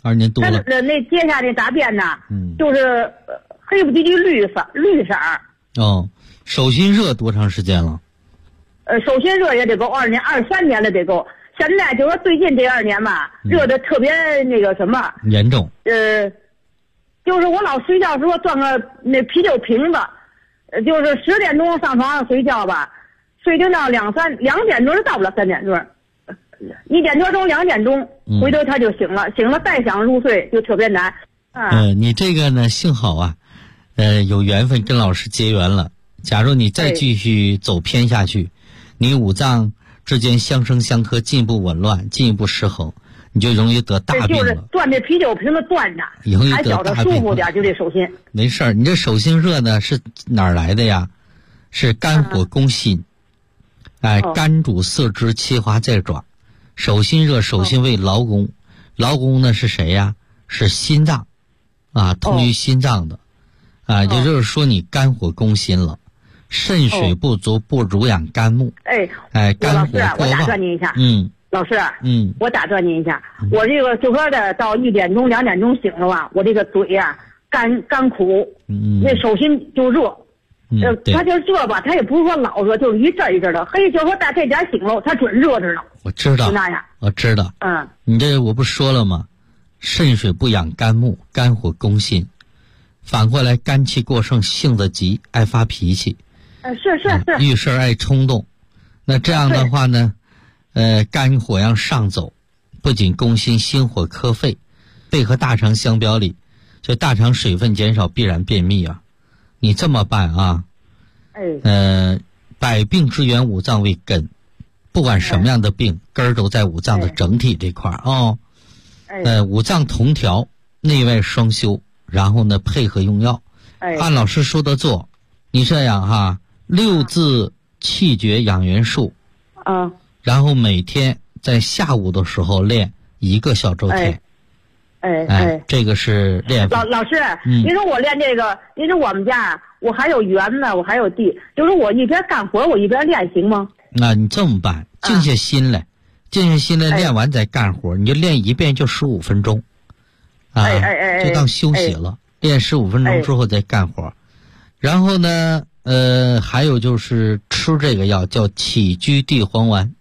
多了。 那接下的大便呢，就是黑不唧唧绿色儿。 哦，手心热多长时间了？ 手心热也得够2年23年了得够。现在就是最近这2年吧，热的特别那个什么严重。 就是我老睡觉时候装个那啤酒瓶子，就是10点钟上床上睡觉吧，睡到2点钟就到不了3点钟，1点多钟2点钟，回头他就醒了，再想入睡就特别难。 你这个呢，幸好啊，有缘分跟老师结缘了。假如你再继续走偏下去，你五脏之间相生相克，进一步紊乱，进一步失衡，你就容易得大病了。 就是攥这啤酒瓶子攥着，还觉得舒服点，就这手心。 没事儿，你这手心热呢是哪儿来的呀？是肝火攻心，肝主四肢，气化在爪。手心热，手心为劳宫，劳宫呢是谁呀？是心脏，通于心脏的，也就是说你肝火攻心了。肾水不足，不濡养肝木。肝火过旺。我打断您一下。 老师。我打断您一下。我这个就说的到1点钟2点钟醒了吧，我这个嘴呀干苦，那手心就热。他就热吧，他也不是说老热，就是一阵一阵的。就说到这点醒了，他准热着呢。 我知道。 就那样。 我知道。你这我不说了吗？肾水不养肝木，肝火攻心。反过来，肝气过盛，性子急，爱发脾气。 是。 遇事爱冲动，那这样的话呢，肝火要上走，不仅攻心，心火克肺，肺和大肠相表里，这大肠水分减少必然便秘啊。你这么办啊？百病之源五脏为根，不管什么样的病，根儿都在五脏的整体这块哦。五脏同调，内外双修，然后呢配合用药，按老师说的做。你这样哈，6字气绝养元术，然后每天在下午的时候练1个小周天。这个是练法。 老师，您说我练这个，您说我们家我还有园呢，我还有地，就是我一边干活我一边练行吗？ 那你这么办，静下心来，练完再干活，你就练一遍就15分钟，就当休息了。练15分钟之后再干活。然后呢，还有就是吃这个药叫起居地黄丸。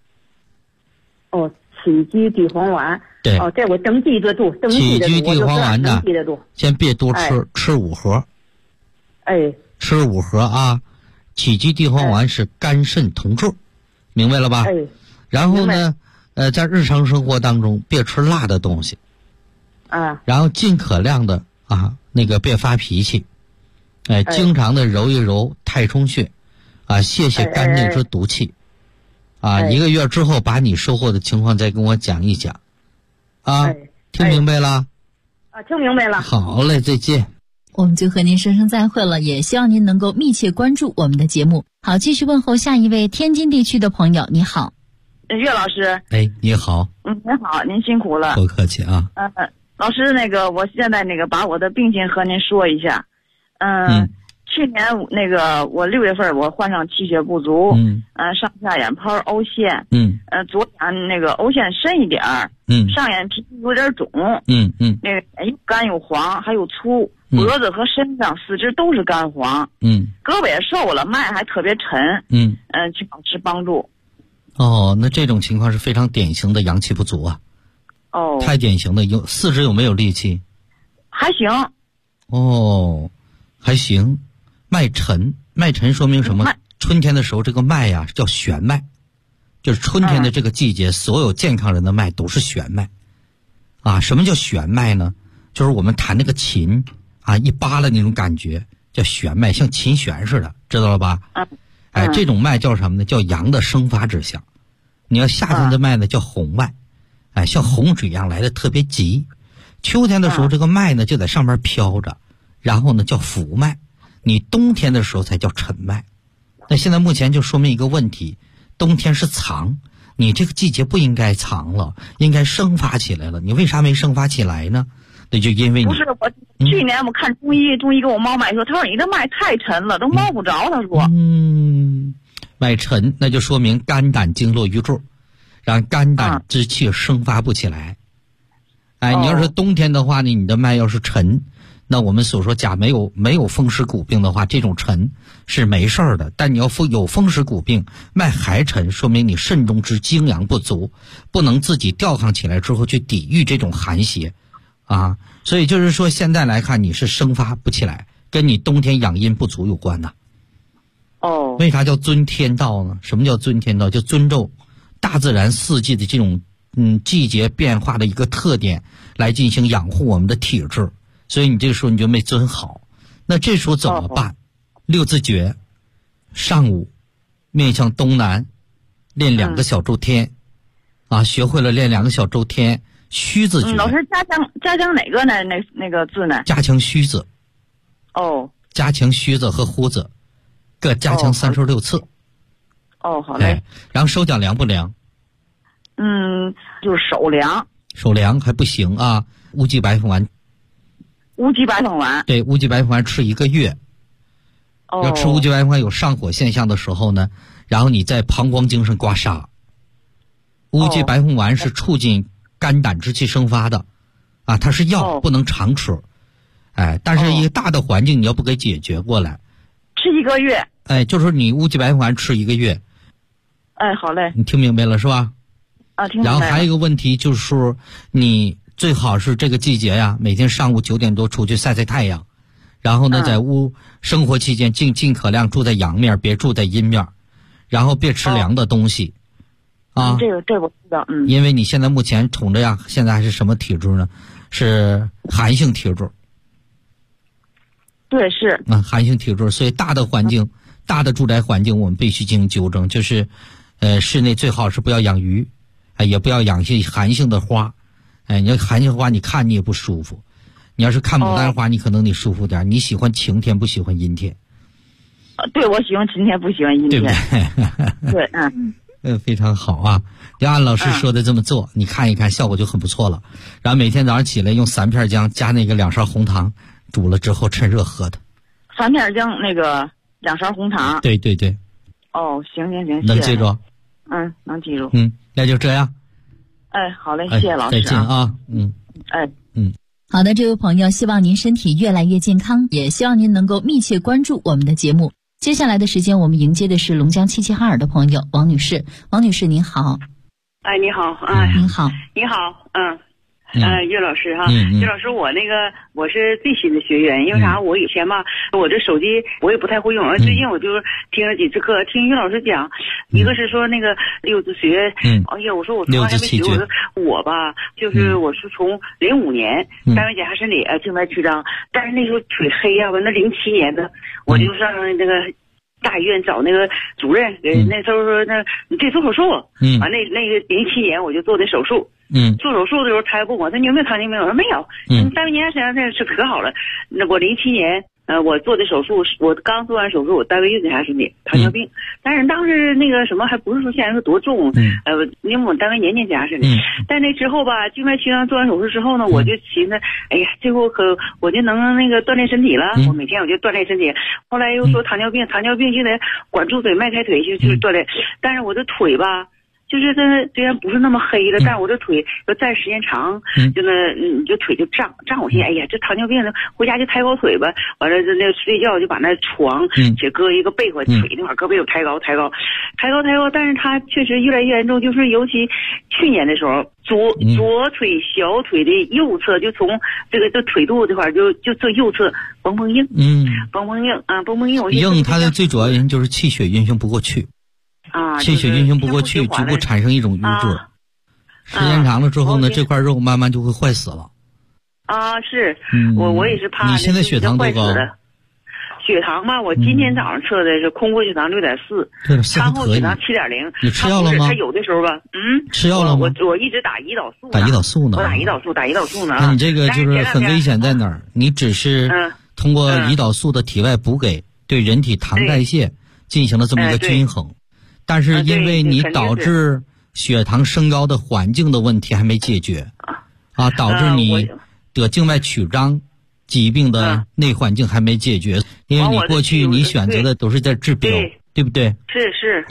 起居地黄丸。 对。 这我登记得住。 起居地黄丸呢，先别多吃，吃5盒。吃5盒啊！起居地黄丸是肝肾同治，明白了吧？然后呢，在日常生活当中别吃辣的东西。然后尽可量的别发脾气。经常的揉一揉太冲穴，泄肝内之毒气。1个月之后把你收获的情况再跟我讲一讲。听明白了？ 听明白了。 好嘞，再见。 我们就和您说声再会了，也希望您能够密切关注我们的节目。好，继续问候下一位天津地区的朋友。你好。 岳老师。 你好。 您好，您辛苦了。 不客气啊。 老师，我现在把我的病情和您说一下。去年我6月份我患上气血不足，上下眼泡凹陷，左眼凹陷深一点儿，上眼皮有点肿，又干又黄，还有粗，脖子和身上四肢都是干黄，胳膊也瘦了，脉还特别沉，请老师帮助。 那这种情况是非常典型的阳气不足啊。太典型的。四肢有没有力气？ 还行。 还行。脉沉说明什么？春天的时候这个脉呀叫弦脉，就是春天的这个季节，所有健康人的脉都是弦脉。什么叫弦脉呢？就是我们弹那个琴一扒拉那种感觉叫弦脉，像琴弦似的，知道了吧？这种脉叫什么呢？叫阳的生发之象。你要夏天的脉呢叫洪脉，像洪水一样来的特别急。秋天的时候这个脉呢就在上面飘着，然后呢叫浮脉。你冬天的时候才叫沉脉。那现在目前就说明一个问题，冬天是藏，你这个季节不应该藏了，应该生发起来了。你为啥没生发起来呢？那就因为你不是我去年我看中医给我猫脉说，他说你的脉太沉了，都摸不着。他说脉沉，那就说明肝胆经络瘀滞，让肝胆之气生发不起来。 哎，你要是冬天的话呢，你的脉要是沉，那我们所说假没有风湿骨病的话，这种沉是没事儿的。但你要有风湿骨病，脉还沉，说明你肾中之精阳不足，不能自己调抗起来之后去抵御这种寒邪啊。所以就是说，现在来看你是生发不起来，跟你冬天养阴不足有关的。为啥叫尊天道呢？什么叫尊天道？就尊重大自然四季的这种季节变化的一个特点，来进行养护我们的体质。所以你这个时候你就没尊好，那这时候怎么办？6字诀，上午面向东南练2个小周天，学会了练2个小周天。虚字诀， 老师加强哪个呢？那个字呢？ 加强虚字。加强虚字和呼字，各加强36次。 好嘞。 然后手脚凉不凉？ 就是手凉。 手凉还不行啊，乌鸡白凤丸。 乌鸡白凤丸。 对，乌鸡白凤丸吃1个月。要吃乌鸡白凤丸有上火现象的时候呢，然后你在膀胱经上刮痧。乌鸡白凤丸是促进肝胆之气生发的，它是药，不能常吃。但是一个大的环境你要不给解决过来。 吃1个月。 就是你乌鸡白凤丸吃1个月。 好嘞。 你听明白了是吧？ 听明白了。 然后还有一个问题就是说，你最好是这个季节呀，每天上午9点多出去晒晒太阳，然后呢，在生活期间尽可量住在阳面，别住在阴面，然后别吃凉的东西。 这我知道。 因为你现在目前瞅着呀，现在还是什么体质呢？是寒性体质。 对，是。 寒性体质，所以大的环境、大的住宅环境，我们必须进行纠正。就是，室内最好是不要养鱼，也不要养些寒性的花。你要寒性花，你看你也不舒服。你要是看牡丹花，你可能你舒服点。你喜欢晴天，不喜欢阴天。 对，我喜欢晴天，不喜欢阴天。 对不对？ 对， 非常好啊！就按老师说的这么做，你看一看，效果就很不错了。然后每天早上起来用3片姜加那个2勺红糖。煮了之后趁热喝的 ，3片姜那个2勺红糖。 对。 行， 能记住？ 能记住。 那就这样。 好嘞，谢谢老师。 再见啊。 好的，这位朋友，希望您身体越来越健康，也希望您能够密切关注我们的节目。接下来的时间，我们迎接的是龙江齐齐哈尔的朋友王女士。王女士您好。 你好。 您好。 你好。岳老师哈，岳老师，我是最新的学员，因为啥？我以前吧，我这手机我也不太会用，最近我就听了几次课，听岳老师讲，一个是说那个6字诀，我说我从来还没学过，我吧，就是我是从05年单位检查身体静脉曲张，但是那时候腿黑呀，完了07年的我就上那个大医院找那个主任，那时候说你得做手术，完那个07年我就做的手术。做手术的时候他还问我，你有没有糖尿病？我说没有。单位检查身体是可好了。那我07年我做的手术，我刚做完手术，我单位又检查身体糖尿病，但是当时那个什么还不是说现在是多重，因为我们单位年年检查身体。但那之后吧，静脉曲张做完手术之后呢，我就寻思，哎呀，这回我就能那个锻炼身体了。我每天我就锻炼身体。后来又说糖尿病就得管住腿迈开腿就是锻炼，但是我的腿吧。就是它虽然不是那么黑了，但是我这腿要站时间长，就腿就胀。我寻思，哎呀，这糖尿病呢，回家就抬高腿吧。完了，那睡觉就把那床且搁一个被窝，腿那块搁被窝抬高。但是它确实越来越严重，就是尤其去年的时候，左腿小腿的右侧就从这腿肚这块就这右侧绷硬。绷硬。 硬它的最主要原因就是气血运行不过去。气血运行不过去，局部产生一种瘀滞，时间长了之后呢，这块肉慢慢就会坏死了。 是，我也是怕。 你现在血糖多高？ 血糖吧，我今天早上测的是空腹血糖6.4，餐后血糖7.0。 你吃药了吗？ 他有的时候吧， 吃药了吗？ 我一直打胰岛素。 打胰岛素呢？ 我打胰岛素呢。 那你这个就是很危险在哪儿？你只是通过胰岛素的体外补给，对人体糖代谢进行了这么一个均衡。但是因为你导致血糖升高的环境的问题还没解决，导致你得静脉曲张疾病的内环境还没解决，因为你过去你选择的都是在治标，对不对？ 是。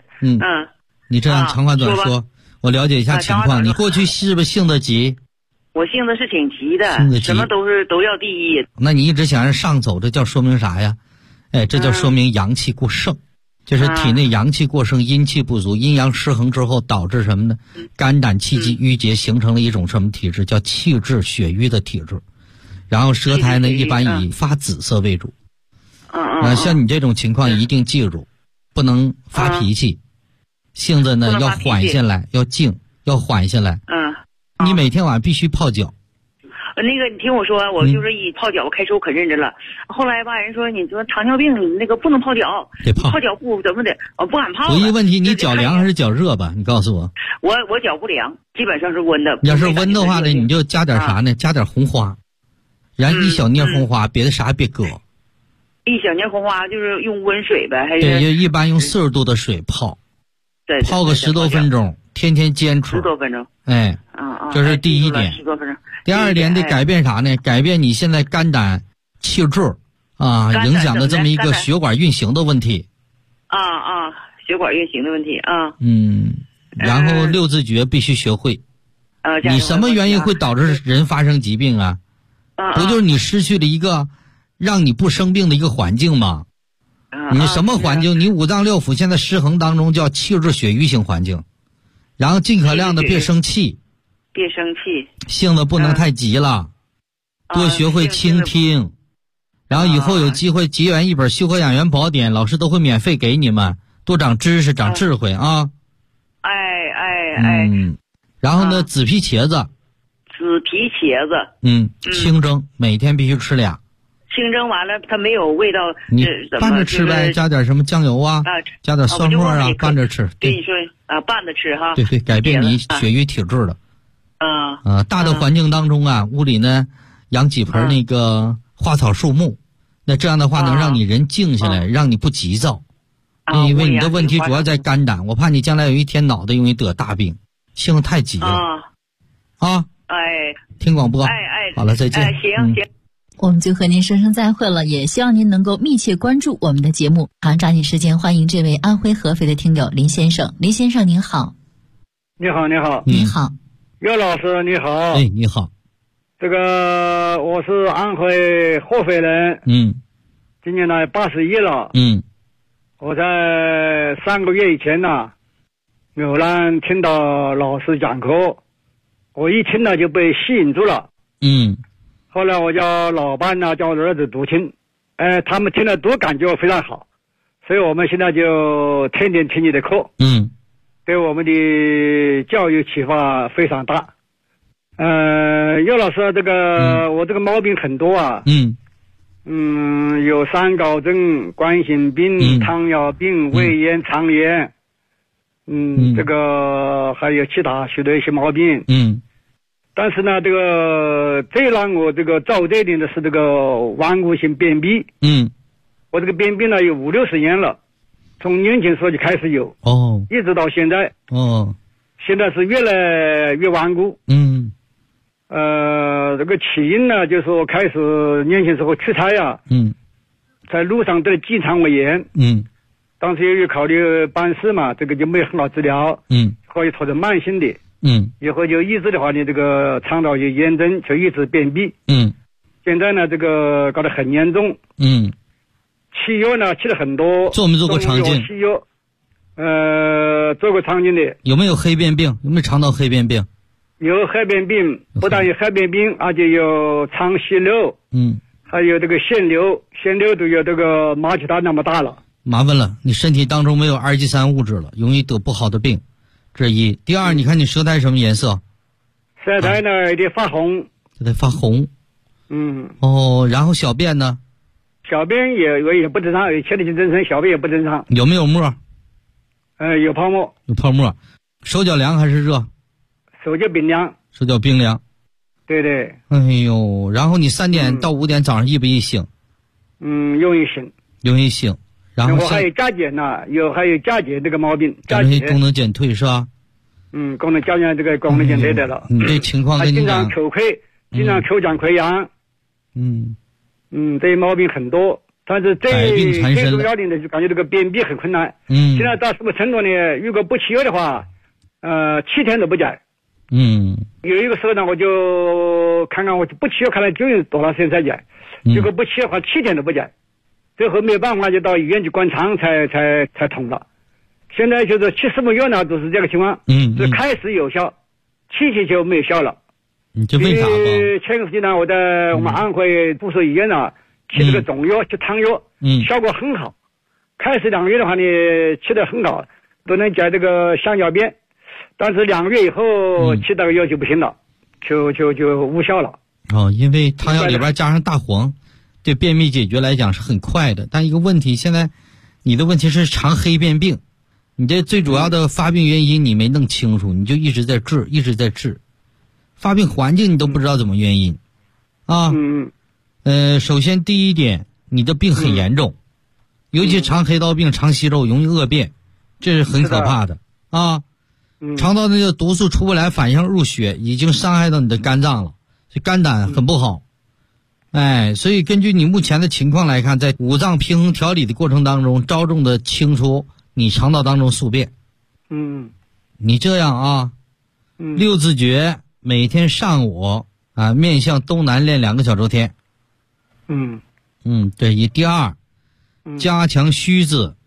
你这样长话短说，我了解一下情况，你过去是不是性子急？ 我性子是挺急的，什么都要第一。 那你一直想让上走，这叫说明啥呀？哎，这叫说明阳气过盛，就是体内阳气过盛，阴气不足，阴阳失衡之后导致什么呢？肝胆气机郁结，形成了一种什么体质？叫气滞血瘀的体质。然后舌苔呢，一般以发紫色为主。像你这种情况一定记住，不能发脾气，性子呢要缓下来，要静，要缓下来。你每天晚上必须泡脚。 那个你听我说，我就是一泡脚，我开始我可认真了。后来吧，人说你说糖尿病你那个不能泡脚， 得泡脚不怎么的，我不敢泡。 唯一问题，你脚凉还是脚热吧？你告诉我。 我脚不凉，基本上是温的。 要是温的话呢，你就加点啥呢？加点红花，然后一小捏红花，别的啥别搁。 一小捏红花就是用温水呗，还是？ 对，一般用40度的水泡， 对， 泡个10多分钟，天天坚持。 10多分钟。 哎，这是第一点。 10多分钟。 第二点得改变啥呢？改变你现在肝胆气滞影响的这么一个血管运行的问题。 血管运行的问题啊。 然后6字诀必须学会。你什么原因会导致人发生疾病啊？不就是你失去了一个让你不生病的一个环境吗？你什么环境？你五脏六腑现在失衡当中叫气滞血瘀型环境。然后尽可量的别生气。 别生气， 性子不能太急了，多学会倾听，然后以后有机会结缘一本《修和养元宝典》，老师都会免费给你们，多长知识，长智慧啊！然后呢，紫皮茄子，清蒸，每天必须吃2。 清蒸完了，它没有味道， 你拌着吃呗，加点什么酱油啊，加点蒜末啊，拌着吃。 对你说拌着吃哈。 对，改变你血瘀体质的。大的环境当中屋里呢养几盆那个花草树木，那这样的话能让你人静下来，让你不急躁。因为你的问题主要在肝胆，我怕你将来有一天脑袋容易得大病，性子太急了。听广播。好了，再见。 行。 我们就和您说声再会了，也希望您能够密切关注我们的节目。好，抓紧时间欢迎这位安徽合肥的听友林先生。林先生您好。 你好。 你好。 岳老师你好。 哎，你好。 这个我是安徽合肥人。今年呢81了。我在3个月以前呢，偶然听到老师讲课，我一听呢就被吸引住了。后来我叫老伴呢，叫我儿子读听，他们听了都感觉非常好，所以我们现在就天天听你的课。对我们的教育启发非常大。岳老师，这个我这个毛病很多啊。有三高症、冠心病、糖尿病、胃炎、肠炎。这个还有其他许多一些毛病。但是呢，最让我遭罪的是这个顽固性便秘。我这个便秘呢有50-60年了。从年轻时候就开始有，一直到现在，现在是越来越顽固。这个起因呢，就是我开始年轻时候出差啊，在路上得了结肠胃炎，当时由于考虑办事嘛，这个就没有很好治疗，所以拖成慢性的，以后就医治的话呢，这个肠道有炎症，就一直便秘，现在呢，这个搞得很严重，吃药呢吃了很多， 做没做过肠镜？ 吃药，做过肠镜的。 有没有黑便病？有没有肠道黑便病？ 有黑便病，不但有黑便病，而且有肠息肉，还有这个腺瘤都有这个马其他那么大了。 麻烦了，你身体当中没有2-3物质了，容易得不好的病，这是一。第二，你看你舌苔什么颜色？ 舌苔呢有点发红。 得发红。然后小便呢？ 小便也不正常，有前列腺增生，小便也不正常。 有没有沫？ 有泡沫。 有泡沫。手脚凉还是热？ 手脚冰凉。 手脚冰凉。 对对。 哎呦，然后你3点到5点早上易不易醒？ 容易醒。 容易醒。然后我还有甲减呢，还有甲减这个毛病。 甲减功能减退是吧？ 功能甲减这个功能减退的了。 你这情况跟你讲。 经常口溃，经常口腔溃疡。这些毛病很多，但是最重要的呢，就感觉这个便秘很困难。现在到什么程度呢？如果不吃药的话，7天都不解。 有一个时候呢，我就看看我不去，看来就有多长时间才见，结果不去的话7天都不见，最后没办法就到医院去灌肠才通了。现在就是70个月呢都是这个情况，是开始有效，7天就没有效了。 这为啥呢？前个时间呢，我在我们安徽部属医院呢吃这个中药，吃汤药，效果很好。开始2个月的话呢，吃得很好，都能解这个香蕉便。但是2个月以后吃这个药就不行了，就无效了。 因为汤药里边加上大黄，对便秘解决来讲是很快的。但一个问题，现在你的问题是肠黑便病，你这最主要的发病原因你没弄清楚，你就一直在治，发病环境你都不知道怎么原因啊。首先第一点，你的病很严重，尤其肠黑道病、肠息肉容易恶变，这是很可怕的啊。肠道那个毒素出不来，反向入血，已经伤害到你的肝脏了，所以肝胆很不好。所以根据你目前的情况来看，在五脏平衡调理的过程当中，着重的清除你肠道当中宿便。你这样啊，6字诀每天上午面向东南练2个小周天。对。第2，加强虚字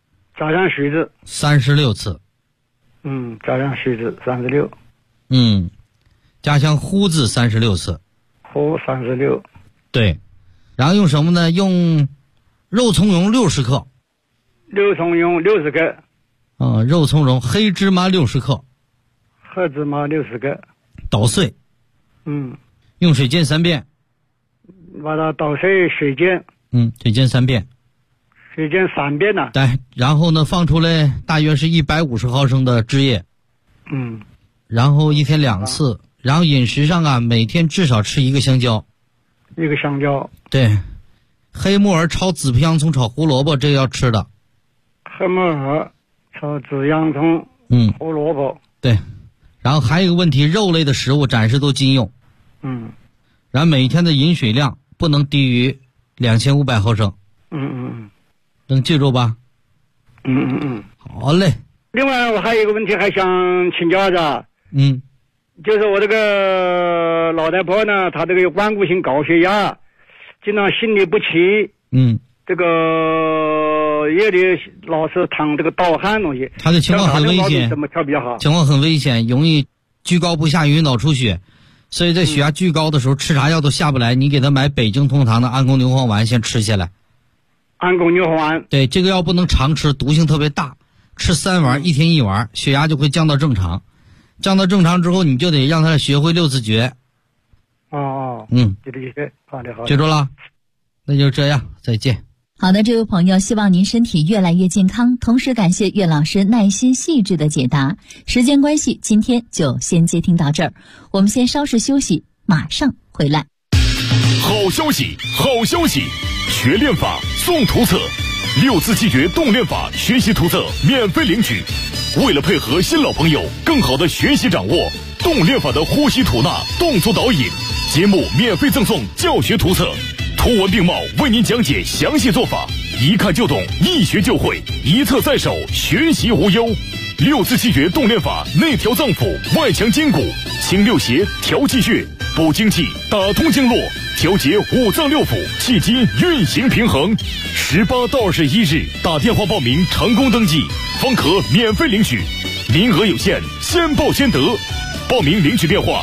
36次。 加强虚字36。 加强呼字36次。 呼36。 对。然后用什么呢？用肉苁蓉60克。 肉苁蓉60克。 肉苁蓉，黑芝麻60克。 黑芝麻60克。 捣碎。用水煎3遍。 把它捣碎水煎。 水煎3遍。 水煎3遍呢。 对，然后呢，放出来大约是150毫升的汁液。然后1天2次，然后饮食上每天至少吃1个香蕉。 1个香蕉。 对，黑木耳炒紫皮洋葱炒胡萝卜，这个要吃的。 黑木耳炒紫洋葱，胡萝卜。 对，然后还有一个问题，肉类的食物暂时都禁用。然后每天的饮水量不能低于2500毫升。能记住吧？好嘞。 另外我还有一个问题还想请教一下。就是我这个老太婆呢，她这个有顽固性高血压，经常心律不齐。这个夜里老是淌这个盗汗东西。 她的情况很危险， 怎么调比较好？ 情况很危险，容易居高不下，容易脑出血。所以在血压巨高的时候，吃啥药都下不来。你给她买北京通堂的安宫牛黄丸，先吃下来。 安宫牛黄丸。 对，这个药不能常吃，毒性特别大，吃3丸，1天1丸，血压就会降到正常。降到正常之后，你就得让他学会6字诀。 好的。 记住了，那就这样，再见。 好的，这位朋友，希望您身体越来越健康，同时感谢岳老师耐心细致的解答。时间关系，今天就先接听到这儿，我们先稍事休息，马上回来。 好消息，学练法送图册，6字气诀动练法学习图册免费领取。为了配合新老朋友更好的学习掌握动练法的呼吸吐纳动作导引，节目免费赠送教学图册，图文并茂为您讲解详细做法，一看就懂，一学就会，一册在手，学习无忧。6字气诀动练法内调脏腑，外强筋骨，清六邪，调气血，补精气，打通经络，调节五脏六腑，气机运行平衡。18到21日打电话报名，成功登记方可免费领取，名额有限，先报先得。报名领取电话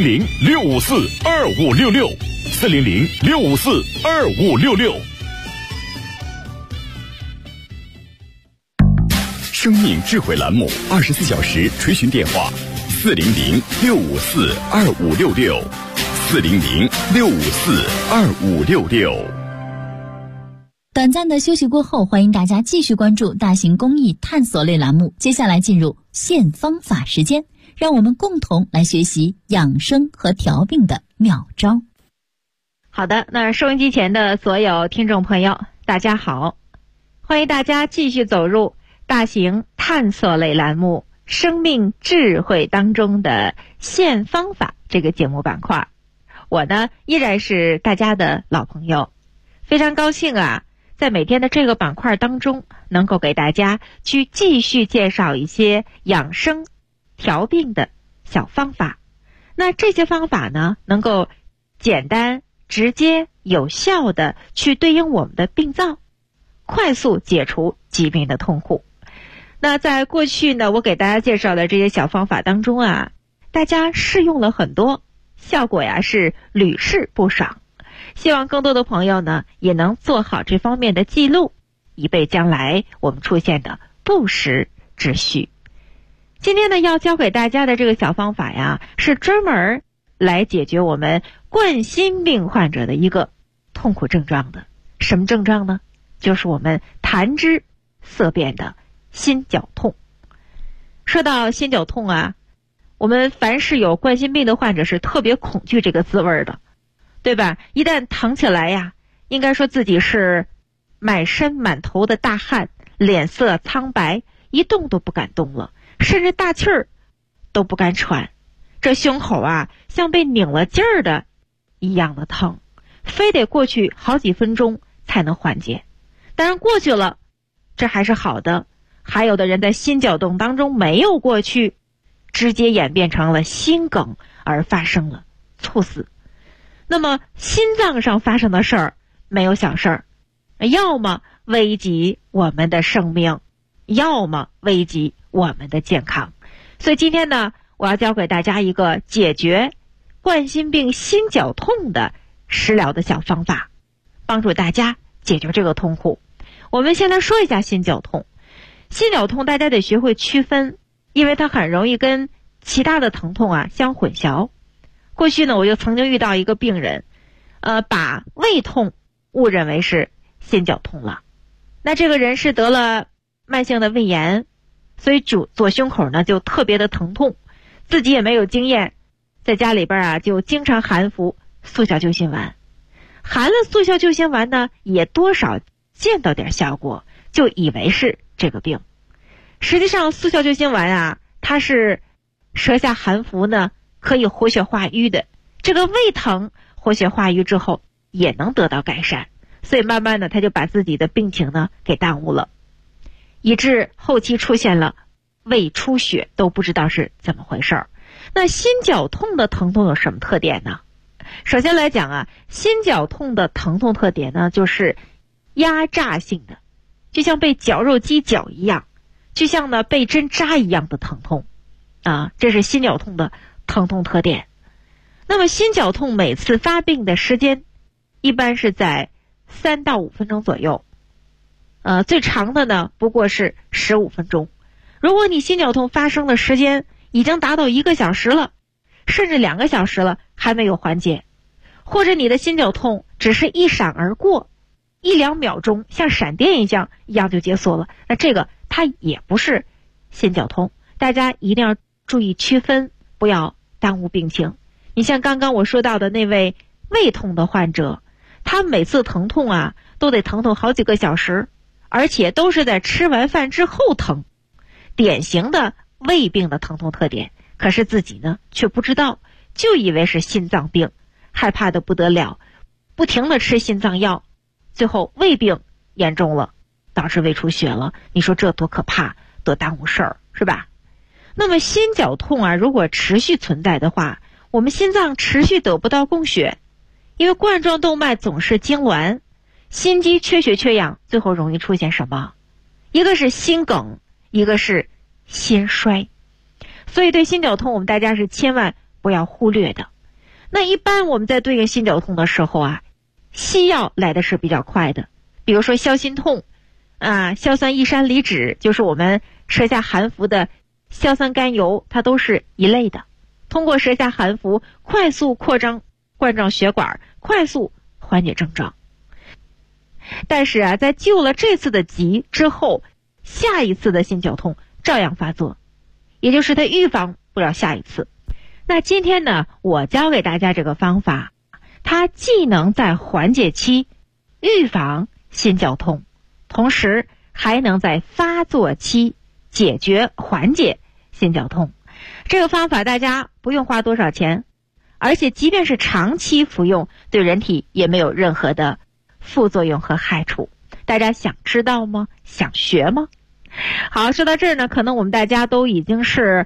400-654-2566 400-654-2566。 生命智慧栏目24小时垂询电话400-654-2566 400-654-2566。 短暂的休息过后，欢迎大家继续关注大型公益探索类栏目。接下来进入现方法时间，让我们共同来学习养生和调病的妙招。 好的，那收音机前的所有听众朋友，大家好，欢迎大家继续走入大型探索类栏目生命智慧当中的现方法这个节目板块。我呢依然是大家的老朋友，非常高兴在每天的这个板块当中能够给大家去继续介绍一些养生调病的小方法， 那这些方法呢，能够简单、直接、有效的去对应我们的病灶，快速解除疾病的痛苦。那在过去呢，我给大家介绍的这些小方法当中啊，大家试用了很多，效果呀是屡试不爽。希望更多的朋友呢，也能做好这方面的记录，以备将来我们出现的不时之需。今天呢，要教给大家的这个小方法呀，是专门来解决我们冠心病患者的一个痛苦症状的。什么症状呢？就是我们谈之色变的心绞痛。说到心绞痛啊，我们凡是有冠心病的患者是特别恐惧这个滋味的，对吧？一旦疼起来呀，应该说自己是满身满头的大汗，脸色苍白，一动都不敢动了，甚至大气儿都不敢喘。这胸口啊，像被拧了劲儿的一样的疼，非得过去好几分钟才能缓解。当然过去了，这还是好的。还有的人在心绞痛当中没有过去，直接演变成了心梗而发生了猝死。那么心脏上发生的事儿没有小事儿，要么危及我们的生命，要么危及我们的健康。所以今天呢，我要教给大家一个解决冠心病心绞痛的食疗的小方法，帮助大家解决这个痛苦。我们先来说一下心绞痛。心绞痛大家得学会区分，因为它很容易跟其他的疼痛啊相混淆。过去呢，我就曾经遇到一个病人，把胃痛误认为是心绞痛了。那这个人是得了慢性的胃炎，所以左胸口呢就特别的疼痛，自己也没有经验，在家里边啊就经常含服速效救心丸。含了速效救心丸呢，也多少见到点效果，就以为是这个病。实际上速效救心丸啊，它是舌下含服呢，可以活血化瘀的。这个胃疼活血化瘀之后也能得到改善，所以慢慢的他就把自己的病情呢给耽误了，以致后期出现了胃出血，都不知道是怎么回事儿。那心绞痛的疼痛有什么特点呢？首先来讲啊，心绞痛的疼痛特点呢，就是压榨性的，就像被绞肉机绞一样，就像呢被针扎一样的疼痛啊，这是心绞痛的疼痛特点。那么心绞痛每次发病的时间一般是在3到5分钟左右，最长的呢不过是15分钟。如果你心绞痛发生的时间已经达到1个小时了，甚至2个小时了还没有缓解，或者你的心绞痛只是一闪而过，1、2秒钟像闪电一样就结束了，那这个它也不是心绞痛。大家一定要注意区分，不要耽误病情。你像刚刚我说到的那位胃痛的患者，他每次疼痛啊都得疼痛好几个小时，而且都是在吃完饭之后疼，典型的胃病的疼痛特点。可是自己呢却不知道，就以为是心脏病，害怕的不得了，不停的吃心脏药，最后胃病严重了，导致胃出血了。你说这多可怕，多耽误事儿，是吧？那么心绞痛啊，如果持续存在的话，我们心脏持续得不到供血，因为冠状动脉总是痉挛，心肌缺血缺氧，最后容易出现什么？一个是心梗，一个是心衰。所以对心绞痛我们大家是千万不要忽略的。那一般我们在对应心绞痛的时候啊，西药来的是比较快的，比如说消心痛啊，硝酸异山梨酯，就是我们舌下含服的硝酸甘油，它都是一类的，通过舌下含服快速扩张冠状血管，快速缓解症状。但是啊，在救了这次的急之后，下一次的心绞痛照样发作，也就是它预防不了下一次。那今天呢，我教给大家这个方法，它既能在缓解期预防心绞痛，同时还能在发作期解决缓解心绞痛。这个方法大家不用花多少钱，而且即便是长期服用，对人体也没有任何的副作用和害处。大家想知道吗？想学吗？好，说到这儿呢，可能我们大家都已经是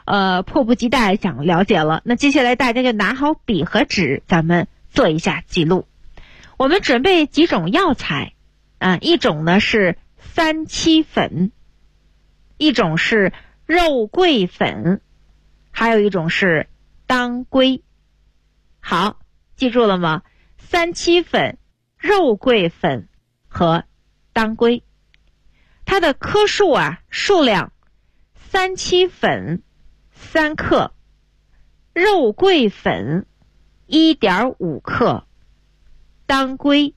迫不及待想了解了。那接下来大家就拿好笔和纸，咱们做一下记录。我们准备几种药材一种呢是三七粉，一种是肉桂粉，还有一种是当归。好，记住了吗？三七粉、肉桂粉和当归。它的克数数量，三七粉3克，肉桂粉1.5克，当归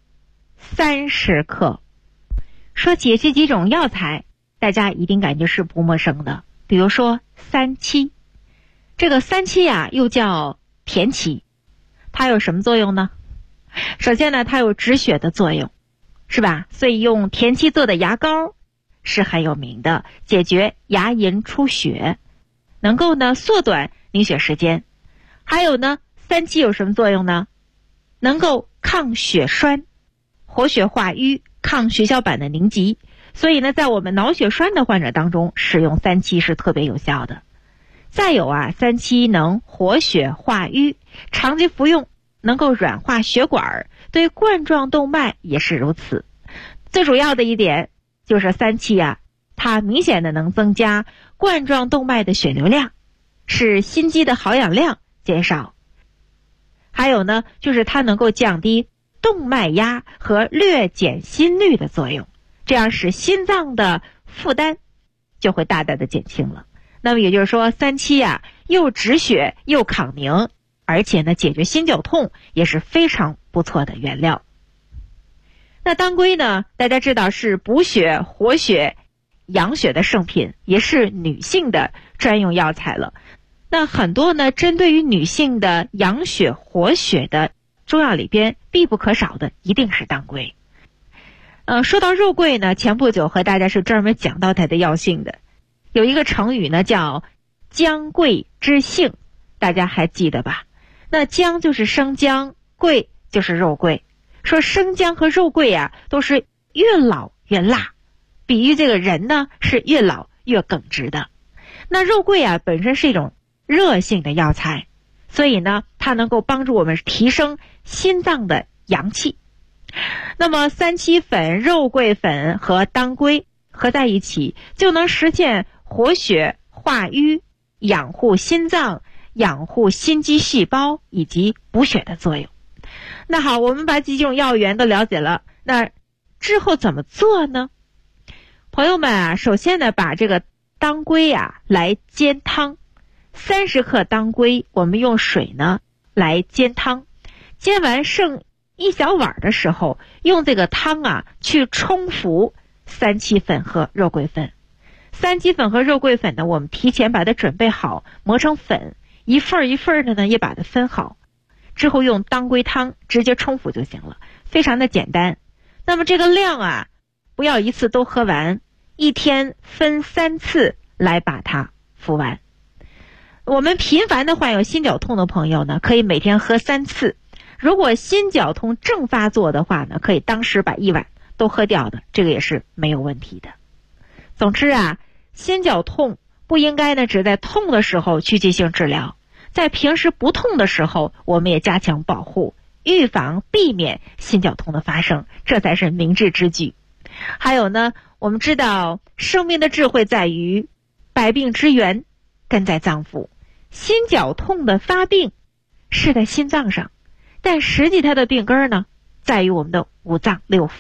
30克。说起这几种药材，大家一定感觉是不陌生的。比如说三七，这个三七又叫田七，它有什么作用呢？首先呢，它有止血的作用，是吧？所以用田七做的牙膏是很有名的，解决牙龈出血，能够呢缩短凝血时间。还有呢，三七有什么作用呢？能够抗血栓、活血化瘀、抗血小板的凝集。所以呢，在我们脑血栓的患者当中，使用三七是特别有效的。再有三七能活血化瘀，长期服用能够软化血管，对冠状动脉也是如此。最主要的一点就是三七它明显的能增加冠状动脉的血流量，使心肌的好氧量减少。还有呢，就是它能够降低动脉压和略减心率的作用，这样使心脏的负担就会大大的减轻了。那么也就是说，三七又止血又抗凝，而且呢解决心绞痛也是非常不错的原料。那当归呢，大家知道是补血、活血、养血的圣品，也是女性的专用药材了。那很多呢针对于女性的养血活血的中药里边，必不可少的一定是当归。说到肉桂呢，前不久和大家是专门讲到它的药性的。有一个成语呢叫姜桂之性，大家还记得吧？那姜就是生姜，桂就是肉桂。说生姜和肉桂都是越老越辣，比喻这个人呢是越老越耿直的。那肉桂本身是一种热性的药材，所以呢它能够帮助我们提升心脏的阳气。那么三七粉、肉桂粉和当归合在一起，就能实现活血化瘀、养护心脏、养护心肌细胞以及补血的作用。那好，我们把几种药源都了解了，那之后怎么做呢？朋友们首先呢，把这个当归来煎汤。30克当归，我们用水呢来煎汤，煎完剩一小碗的时候，用这个汤去冲服三七粉和肉桂粉。三七粉和肉桂粉呢，我们提前把它准备好，磨成粉，一份一份的呢也把它分好，之后用当归汤直接冲服就行了，非常的简单。那么这个量不要一次都喝完，一天分3次来把它服完。我们频繁的患有心绞痛的朋友呢，可以每天喝3次。如果心绞痛正发作的话呢，可以当时把1碗都喝掉的，这个也是没有问题的。总之心绞痛不应该呢只在痛的时候去进行治疗，在平时不痛的时候，我们也加强保护，预防避免心绞痛的发生，这才是明智之举。还有呢，我们知道生命的智慧在于百病之源根在脏腑，心绞痛的发病是在心脏上，但实际它的病根呢在于我们的五脏六腑。